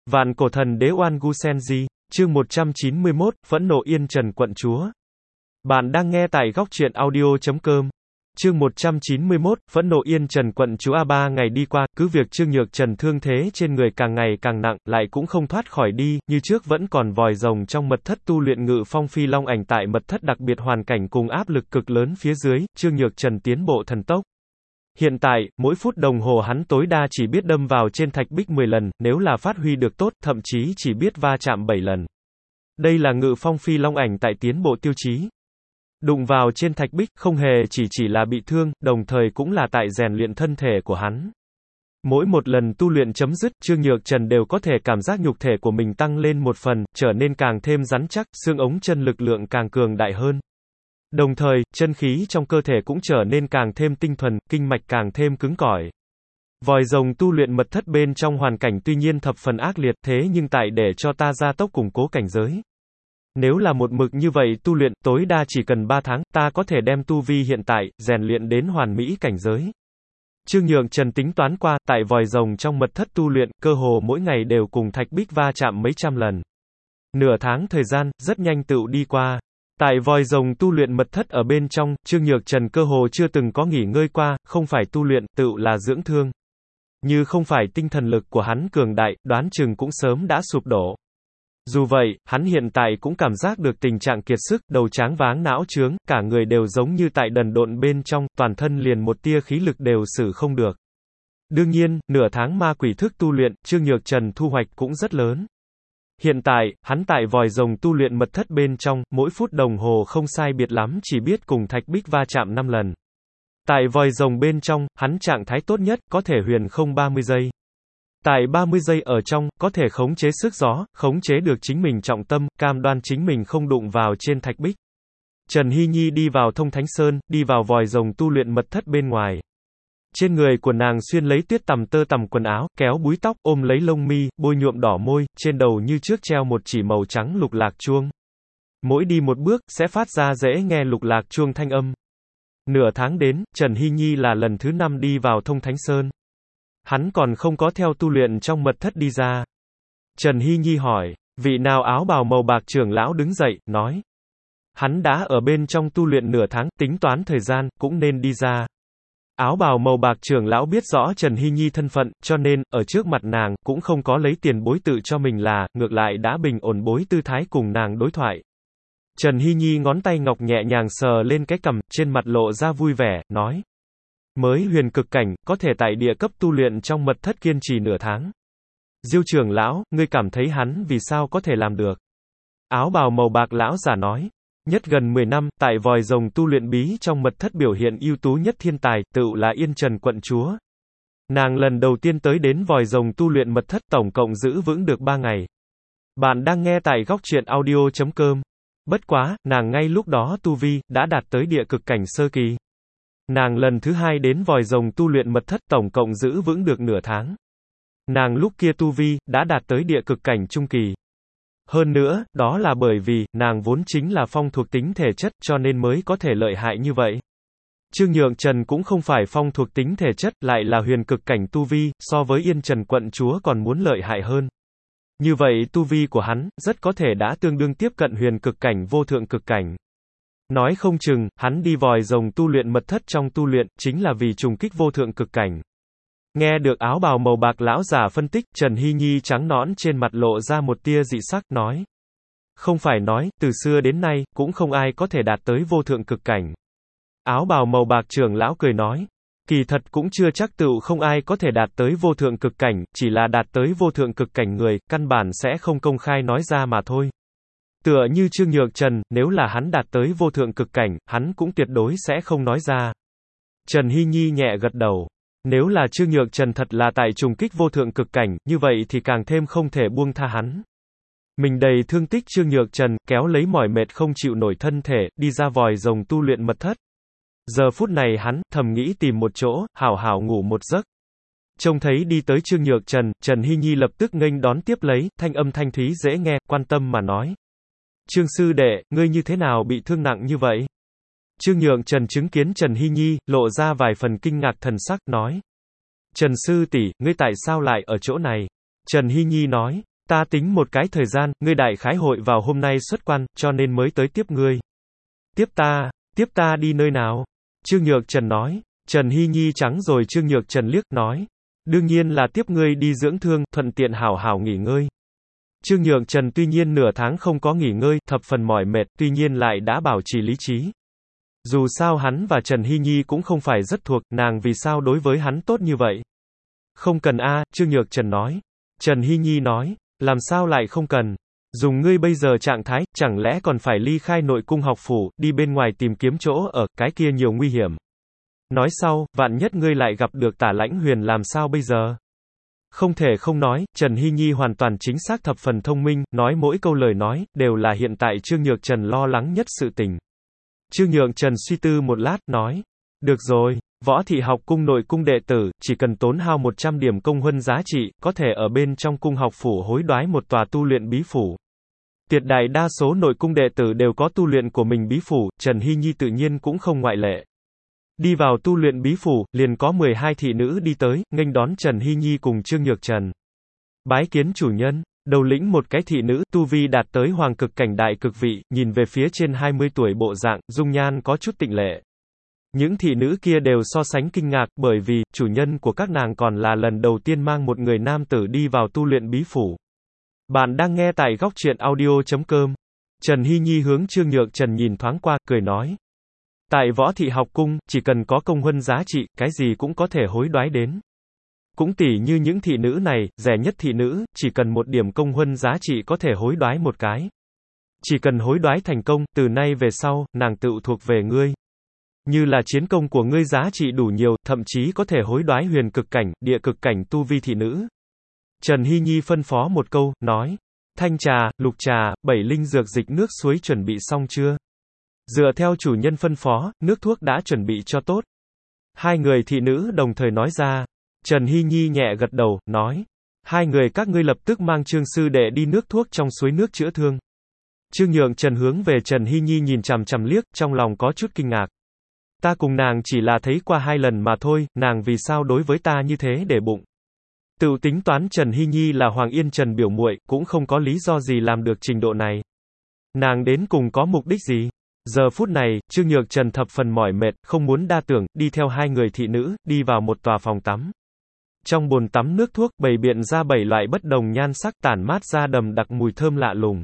Vạn cổ thần đế Oan Gu Senji, chương 191, Phẫn nộ Yên Trần quận chúa. Bạn đang nghe tại góc truyện audio.com. Chương 191, Phẫn nộ Yên Trần quận chúa. A3 ngày đi qua, cứ việc Trương Nhược Trần thương thế trên người càng ngày càng nặng, lại cũng không thoát khỏi đi, như trước vẫn còn vòi rồng trong mật thất tu luyện Ngự Phong Phi Long ảnh. Tại mật thất đặc biệt hoàn cảnh cùng áp lực cực lớn phía dưới, Trương Nhược Trần tiến bộ thần tốc. Hiện tại, mỗi phút đồng hồ hắn tối đa chỉ biết đâm vào trên thạch bích 10 lần, nếu là phát huy được tốt, thậm chí chỉ biết va chạm 7 lần. Đây là Ngự Phong Phi Long ảnh tại tiến bộ tiêu chí. Đụng vào trên thạch bích, không hề chỉ là bị thương, đồng thời cũng là tại rèn luyện thân thể của hắn. Mỗi một lần tu luyện chấm dứt, Trương Nhược Trần đều có thể cảm giác nhục thể của mình tăng lên một phần, trở nên càng thêm rắn chắc, xương ống chân lực lượng càng cường đại hơn. Đồng thời, chân khí trong cơ thể cũng trở nên càng thêm tinh thuần, kinh mạch càng thêm cứng cỏi. Vòi rồng tu luyện mật thất bên trong hoàn cảnh tuy nhiên thập phần ác liệt, thế nhưng tại để cho ta gia tốc củng cố cảnh giới. Nếu là một mực như vậy tu luyện, tối đa chỉ cần 3 tháng, ta có thể đem tu vi hiện tại, rèn luyện đến hoàn mỹ cảnh giới. Trương Nhược Trần tính toán qua, tại vòi rồng trong mật thất tu luyện, cơ hồ mỗi ngày đều cùng thạch bích va chạm mấy trăm lần. Nửa tháng thời gian, rất nhanh tựu đi qua. Tại vòi rồng tu luyện mật thất ở bên trong, Trương Nhược Trần cơ hồ chưa từng có nghỉ ngơi qua, không phải tu luyện, tựu là dưỡng thương. Như không phải tinh thần lực của hắn cường đại, đoán chừng cũng sớm đã sụp đổ. Dù vậy, hắn hiện tại cũng cảm giác được tình trạng kiệt sức, đầu tráng váng não trướng, cả người đều giống như tại đần độn bên trong, toàn thân liền một tia khí lực đều sử không được. Đương nhiên, nửa tháng ma quỷ thức tu luyện, Trương Nhược Trần thu hoạch cũng rất lớn. Hiện tại, hắn tại vòi rồng tu luyện mật thất bên trong, mỗi phút đồng hồ không sai biệt lắm chỉ biết cùng thạch bích va chạm 5 lần. Tại vòi rồng bên trong, hắn trạng thái tốt nhất, có thể huyền không 30 giây. Tại 30 giây ở trong, có thể khống chế sức gió, khống chế được chính mình trọng tâm, cam đoan chính mình không đụng vào trên thạch bích. Trần Hy Nhi đi vào Thông Thánh Sơn, đi vào vòi rồng tu luyện mật thất bên ngoài. Trên người của nàng xuyên lấy tuyết tằm tơ tằm quần áo, kéo búi tóc, ôm lấy lông mi, bôi nhuộm đỏ môi, trên đầu như trước treo một chỉ màu trắng lục lạc chuông. Mỗi đi một bước, sẽ phát ra dễ nghe lục lạc chuông thanh âm. Nửa tháng đến, Trần Hy Nhi là lần thứ 5 đi vào Thông Thánh Sơn. Hắn còn không có theo tu luyện trong mật thất đi ra. Trần Hy Nhi hỏi, vị nào áo bào màu bạc trưởng lão đứng dậy, nói. Hắn đã ở bên trong tu luyện nửa tháng, tính toán thời gian, cũng nên đi ra. Áo bào màu bạc trưởng lão biết rõ Trần Hy Nhi thân phận, cho nên, ở trước mặt nàng, cũng không có lấy tiền bối tự cho mình là, ngược lại đã bình ổn bối tư thái cùng nàng đối thoại. Trần Hy Nhi ngón tay ngọc nhẹ nhàng sờ lên cái cằm, trên mặt lộ ra vui vẻ, nói. Mới huyền cực cảnh, có thể tại địa cấp tu luyện trong mật thất kiên trì nửa tháng. Diêu trưởng lão, ngươi cảm thấy hắn vì sao có thể làm được? Áo bào màu bạc lão giả nói. Nhất gần 10 năm, tại vòi rồng tu luyện bí trong mật thất biểu hiện ưu tú nhất thiên tài, tựu là Yên Trần quận chúa. Nàng lần đầu tiên tới đến vòi rồng tu luyện mật thất tổng cộng giữ vững được 3 ngày. Bạn đang nghe tại góc truyện audio.com. Bất quá, nàng ngay lúc đó tu vi, đã đạt tới địa cực cảnh sơ kỳ. Nàng lần thứ 2 đến vòi rồng tu luyện mật thất tổng cộng giữ vững được nửa tháng. Nàng lúc kia tu vi, đã đạt tới địa cực cảnh trung kỳ. Hơn nữa, đó là bởi vì, nàng vốn chính là phong thuộc tính thể chất, cho nên mới có thể lợi hại như vậy. Trương Nhược Trần cũng không phải phong thuộc tính thể chất, lại là huyền cực cảnh tu vi, so với Yên Trần quận chúa còn muốn lợi hại hơn. Như vậy tu vi của hắn, rất có thể đã tương đương tiếp cận huyền cực cảnh vô thượng cực cảnh. Nói không chừng, hắn đi vòi rồng tu luyện mật thất trong tu luyện, chính là vì trùng kích vô thượng cực cảnh. Nghe được áo bào màu bạc lão giả phân tích, Trần Hy Nhi trắng nõn trên mặt lộ ra một tia dị sắc, nói. Không phải nói, từ xưa đến nay, cũng không ai có thể đạt tới vô thượng cực cảnh. Áo bào màu bạc trưởng lão cười nói. Kỳ thật cũng chưa chắc tựu không ai có thể đạt tới vô thượng cực cảnh, chỉ là đạt tới vô thượng cực cảnh người, căn bản sẽ không công khai nói ra mà thôi. Tựa như Trương Nhược Trần, nếu là hắn đạt tới vô thượng cực cảnh, hắn cũng tuyệt đối sẽ không nói ra. Trần Hy Nhi nhẹ gật đầu. Nếu là Trương Nhược Trần thật là tại trùng kích vô thượng cực cảnh, như vậy thì càng thêm không thể buông tha hắn. Mình đầy thương tích Trương Nhược Trần, kéo lấy mỏi mệt không chịu nổi thân thể, đi ra vòi rồng tu luyện mật thất. Giờ phút này hắn, thầm nghĩ tìm một chỗ, hảo hảo ngủ một giấc. Trông thấy đi tới Trương Nhược Trần, Trần Hy Nhi lập tức nghênh đón tiếp lấy, thanh âm thanh thúy dễ nghe, quan tâm mà nói. Trương sư đệ, ngươi như thế nào bị thương nặng như vậy? Trương Nhược Trần chứng kiến Trần Hy Nhi, lộ ra vài phần kinh ngạc thần sắc, nói. Trần sư tỷ, ngươi tại sao lại ở chỗ này? Trần Hy Nhi nói. Ta tính một cái thời gian, ngươi đại khái hội vào hôm nay xuất quan, cho nên mới tới tiếp ngươi. Tiếp ta đi nơi nào? Trương Nhược Trần nói. Trần Hy Nhi trắng rồi Trương Nhược Trần liếc, nói. Đương nhiên là tiếp ngươi đi dưỡng thương, thuận tiện hảo hảo nghỉ ngơi. Trương Nhược Trần tuy nhiên nửa tháng không có nghỉ ngơi, thập phần mỏi mệt, tuy nhiên lại đã bảo trì lý trí. Dù sao hắn và Trần Hy Nhi cũng không phải rất thuộc, nàng vì sao đối với hắn tốt như vậy? Không cần a, Trương Nhược Trần nói. Trần Hy Nhi nói, làm sao lại không cần? Dùng ngươi bây giờ trạng thái, chẳng lẽ còn phải ly khai nội cung học phủ, đi bên ngoài tìm kiếm chỗ ở, cái kia nhiều nguy hiểm. Nói sau, vạn nhất ngươi lại gặp được Tả Lãnh Huyền làm sao bây giờ? Không thể không nói, Trần Hy Nhi hoàn toàn chính xác thập phần thông minh, nói mỗi câu lời nói, đều là hiện tại Trương Nhược Trần lo lắng nhất sự tình. Trương Nhược Trần suy tư một lát, nói. Được rồi, Võ Thị học cung nội cung đệ tử, chỉ cần tốn hao 100 điểm công huân giá trị, có thể ở bên trong cung học phủ hối đoái một tòa tu luyện bí phủ. Tuyệt đại đa số nội cung đệ tử đều có tu luyện của mình bí phủ, Trần Hy Nhi tự nhiên cũng không ngoại lệ. Đi vào tu luyện bí phủ, liền có 12 thị nữ đi tới, nghênh đón Trần Hy Nhi cùng Trương Nhược Trần. Bái kiến chủ nhân, đầu lĩnh một cái thị nữ, tu vi đạt tới hoàng cực cảnh đại cực vị, nhìn về phía trên 20 tuổi bộ dạng, dung nhan có chút tịnh lệ. Những thị nữ kia đều so sánh kinh ngạc, bởi vì, chủ nhân của các nàng còn là lần đầu tiên mang một người nam tử đi vào tu luyện bí phủ. Bạn đang nghe tại góc truyện audio.com. Trần Hy Nhi hướng Trương Nhược Trần nhìn thoáng qua, cười nói. Tại Võ Thị học cung, chỉ cần có công huân giá trị, cái gì cũng có thể hối đoái đến. Cũng tỉ như những thị nữ này, rẻ nhất thị nữ, chỉ cần một điểm công huân giá trị có thể hối đoái một cái. Chỉ cần hối đoái thành công, từ nay về sau, nàng tự thuộc về ngươi. Như là chiến công của ngươi giá trị đủ nhiều, thậm chí có thể hối đoái huyền cực cảnh, địa cực cảnh tu vi thị nữ. Trần Hy Nhi phân phó một câu, nói. Thanh trà, lục trà, 7 linh dược dịch nước suối chuẩn bị xong chưa? Dựa theo chủ nhân phân phó, nước thuốc đã chuẩn bị cho tốt. Hai người thị nữ đồng thời nói ra. Trần Hy Nhi nhẹ gật đầu, nói. Hai người các ngươi lập tức mang Trương sư đệ đi nước thuốc trong suối nước chữa thương. Trương Nhượng Trần hướng về Trần Hy Nhi nhìn chằm chằm liếc, trong lòng có chút kinh ngạc. Ta cùng nàng chỉ là thấy qua 2 lần mà thôi, nàng vì sao đối với ta như thế để bụng. Tự tính toán Trần Hy Nhi là Hoàng Yên Trần biểu muội, cũng không có lý do gì làm được trình độ này. Nàng đến cùng có mục đích gì? Giờ phút này, Trương Nhược Trần thập phần mỏi mệt, không muốn đa tưởng, đi theo hai người thị nữ, đi vào một tòa phòng tắm. Trong bồn tắm nước thuốc, bày biện ra 7 loại bất đồng nhan sắc tản mát ra đầm đặc mùi thơm lạ lùng.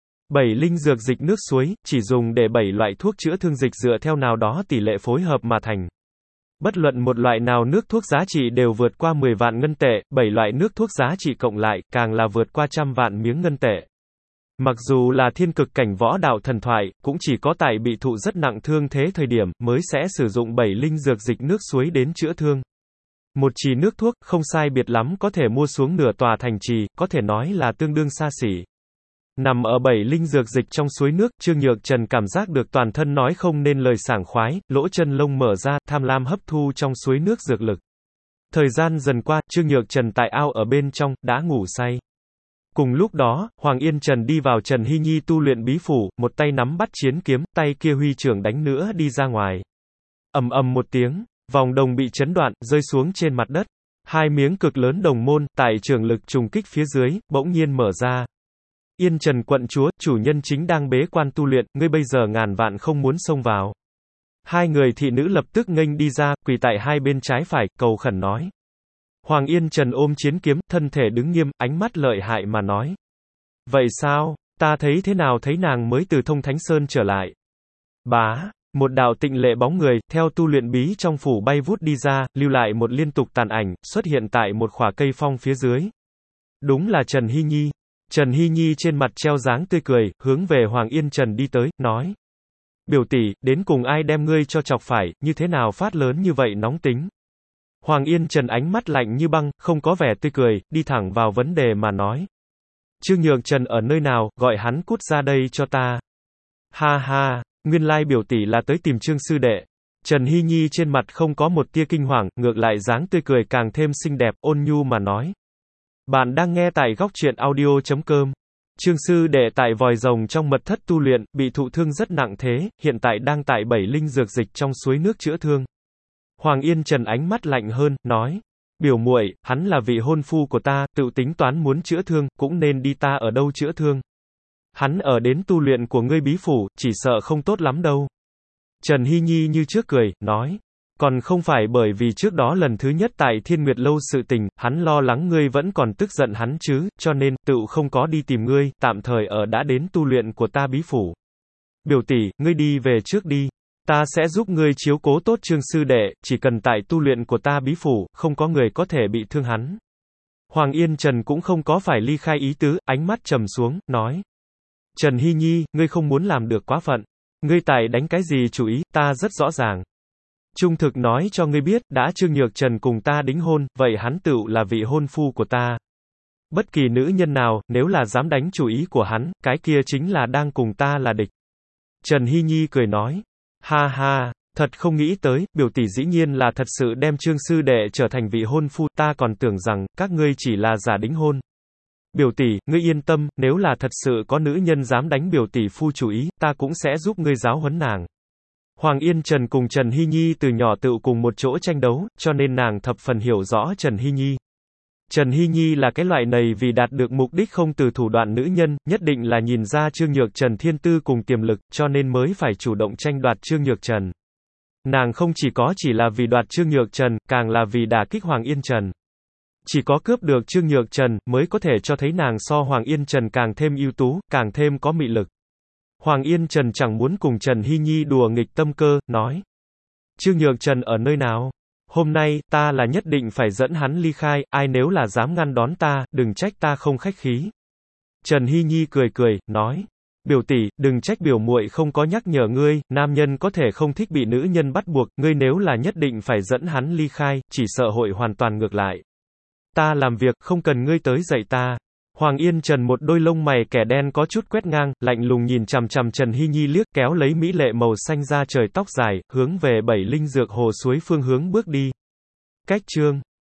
7 linh dược dịch nước suối, chỉ dùng để 7 loại thuốc chữa thương dịch dựa theo nào đó tỷ lệ phối hợp mà thành. Bất luận một loại nào nước thuốc giá trị đều vượt qua 10 vạn ngân tệ, 7 loại nước thuốc giá trị cộng lại, càng là vượt qua 100 vạn miếng ngân tệ. Mặc dù là thiên cực cảnh võ đạo thần thoại, cũng chỉ có tại bị thụ rất nặng thương thế thời điểm, mới sẽ sử dụng 7 linh dược dịch nước suối đến chữa thương. Một trì nước thuốc, không sai biệt lắm có thể mua xuống nửa tòa thành trì, có thể nói là tương đương xa xỉ. Nằm ở 7 linh dược dịch trong suối nước, Trương Nhược Trần cảm giác được toàn thân nói không nên lời sảng khoái, lỗ chân lông mở ra, tham lam hấp thu trong suối nước dược lực. Thời gian dần qua, Trương Nhược Trần tại ao ở bên trong, đã ngủ say. Cùng lúc đó, Hoàng Yên Trần đi vào Trần Hy Nhi tu luyện bí phủ, một tay nắm bắt chiến kiếm, tay kia huy trưởng đánh nữa đi ra ngoài. Ầm ầm một tiếng, vòng đồng bị chấn đoạn, rơi xuống trên mặt đất. Hai miếng cực lớn đồng môn, tại trường lực trùng kích phía dưới, bỗng nhiên mở ra. Yên Trần quận chúa, chủ nhân chính đang bế quan tu luyện, ngươi bây giờ ngàn vạn không muốn xông vào. Hai người thị nữ lập tức nghênh đi ra, quỳ tại hai bên trái phải, cầu khẩn nói. Hoàng Yên Trần ôm chiến kiếm, thân thể đứng nghiêm, ánh mắt lợi hại mà nói. Vậy sao, ta thấy thế nào thấy nàng mới từ Thông Thánh Sơn trở lại. Bá, một đạo tịnh lệ bóng người, theo tu luyện bí trong phủ bay vút đi ra, lưu lại một liên tục tàn ảnh, xuất hiện tại một khỏa cây phong phía dưới. Đúng là Trần Hy Nhi. Trần Hy Nhi trên mặt treo dáng tươi cười, hướng về Hoàng Yên Trần đi tới, nói. Biểu tỷ, đến cùng ai đem ngươi cho chọc phải, như thế nào phát lớn như vậy nóng tính. Hoàng Yên Trần ánh mắt lạnh như băng, không có vẻ tươi cười, đi thẳng vào vấn đề mà nói. Trương Nhược Trần ở nơi nào, gọi hắn cút ra đây cho ta. Ha ha, nguyên lai biểu tỷ là tới tìm Trương sư đệ. Trần Hy Nhi trên mặt không có một tia kinh hoàng, ngược lại dáng tươi cười càng thêm xinh đẹp, ôn nhu mà nói. Bạn đang nghe tại góc truyện audio.com. Trương sư đệ tại vòi rồng trong mật thất tu luyện, bị thụ thương rất nặng thế, hiện tại đang tại 7 linh dược dịch trong suối nước chữa thương. Hoàng Yên Trần ánh mắt lạnh hơn, nói. Biểu muội, hắn là vị hôn phu của ta, tự tính toán muốn chữa thương, cũng nên đi, ta ở đâu chữa thương. Hắn ở đến tu luyện của ngươi bí phủ, chỉ sợ không tốt lắm đâu. Trần Hy Nhi như trước cười, nói. Còn không phải bởi vì trước đó lần thứ nhất tại Thiên Nguyệt Lâu sự tình, hắn lo lắng ngươi vẫn còn tức giận hắn chứ, cho nên, tựu không có đi tìm ngươi, tạm thời ở đã đến tu luyện của ta bí phủ. Biểu tỷ, ngươi đi về trước đi. Ta sẽ giúp ngươi chiếu cố tốt Trương sư đệ, chỉ cần tại tu luyện của ta bí phủ, không có người có thể bị thương hắn. Hoàng Yên Trần cũng không có phải ly khai ý tứ, ánh mắt trầm xuống, nói. Trần Hy Nhi, ngươi không muốn làm được quá phận. Ngươi tại đánh cái gì chủ ý, ta rất rõ ràng. Trung thực nói cho ngươi biết, đã Trương Nhược Trần cùng ta đính hôn, vậy hắn tựu là vị hôn phu của ta. Bất kỳ nữ nhân nào, nếu là dám đánh chủ ý của hắn, cái kia chính là đang cùng ta là địch. Trần Hy Nhi cười nói. Ha ha, thật không nghĩ tới, biểu tỷ dĩ nhiên là thật sự đem Trương sư đệ trở thành vị hôn phu, ta còn tưởng rằng, các ngươi chỉ là giả đính hôn. Biểu tỷ, ngươi yên tâm, nếu là thật sự có nữ nhân dám đánh biểu tỷ phu chủ ý, ta cũng sẽ giúp ngươi giáo huấn nàng. Hoàng Yên Trần cùng Trần Hy Nhi từ nhỏ tự cùng một chỗ tranh đấu, cho nên nàng thập phần hiểu rõ Trần Hy Nhi. Trần Hy Nhi là cái loại này vì đạt được mục đích không từ thủ đoạn nữ nhân, nhất định là nhìn ra Trương Nhược Trần thiên tư cùng tiềm lực, cho nên mới phải chủ động tranh đoạt Trương Nhược Trần. Nàng không chỉ là vì đoạt Trương Nhược Trần, càng là vì đả kích Hoàng Yên Trần. Chỉ có cướp được Trương Nhược Trần, mới có thể cho thấy nàng so Hoàng Yên Trần càng thêm ưu tú, càng thêm có mị lực. Hoàng Yên Trần chẳng muốn cùng Trần Hy Nhi đùa nghịch tâm cơ, nói. Trương Nhược Trần ở nơi nào? Hôm nay, ta là nhất định phải dẫn hắn ly khai, ai nếu là dám ngăn đón ta, đừng trách ta không khách khí. Trần Hy Nhi cười, nói. Biểu tỷ, đừng trách biểu muội không có nhắc nhở ngươi, nam nhân có thể không thích bị nữ nhân bắt buộc, ngươi nếu là nhất định phải dẫn hắn ly khai, chỉ sợ hội hoàn toàn ngược lại. Ta làm việc, không cần ngươi tới dạy ta. Hoàng Yên Trần một đôi lông mày kẻ đen có chút quét ngang, lạnh lùng nhìn chằm chằm Trần Hy Nhi liếc, kéo lấy mỹ lệ màu xanh da trời tóc dài, hướng về 7 linh dược hồ suối phương hướng bước đi. Cách chương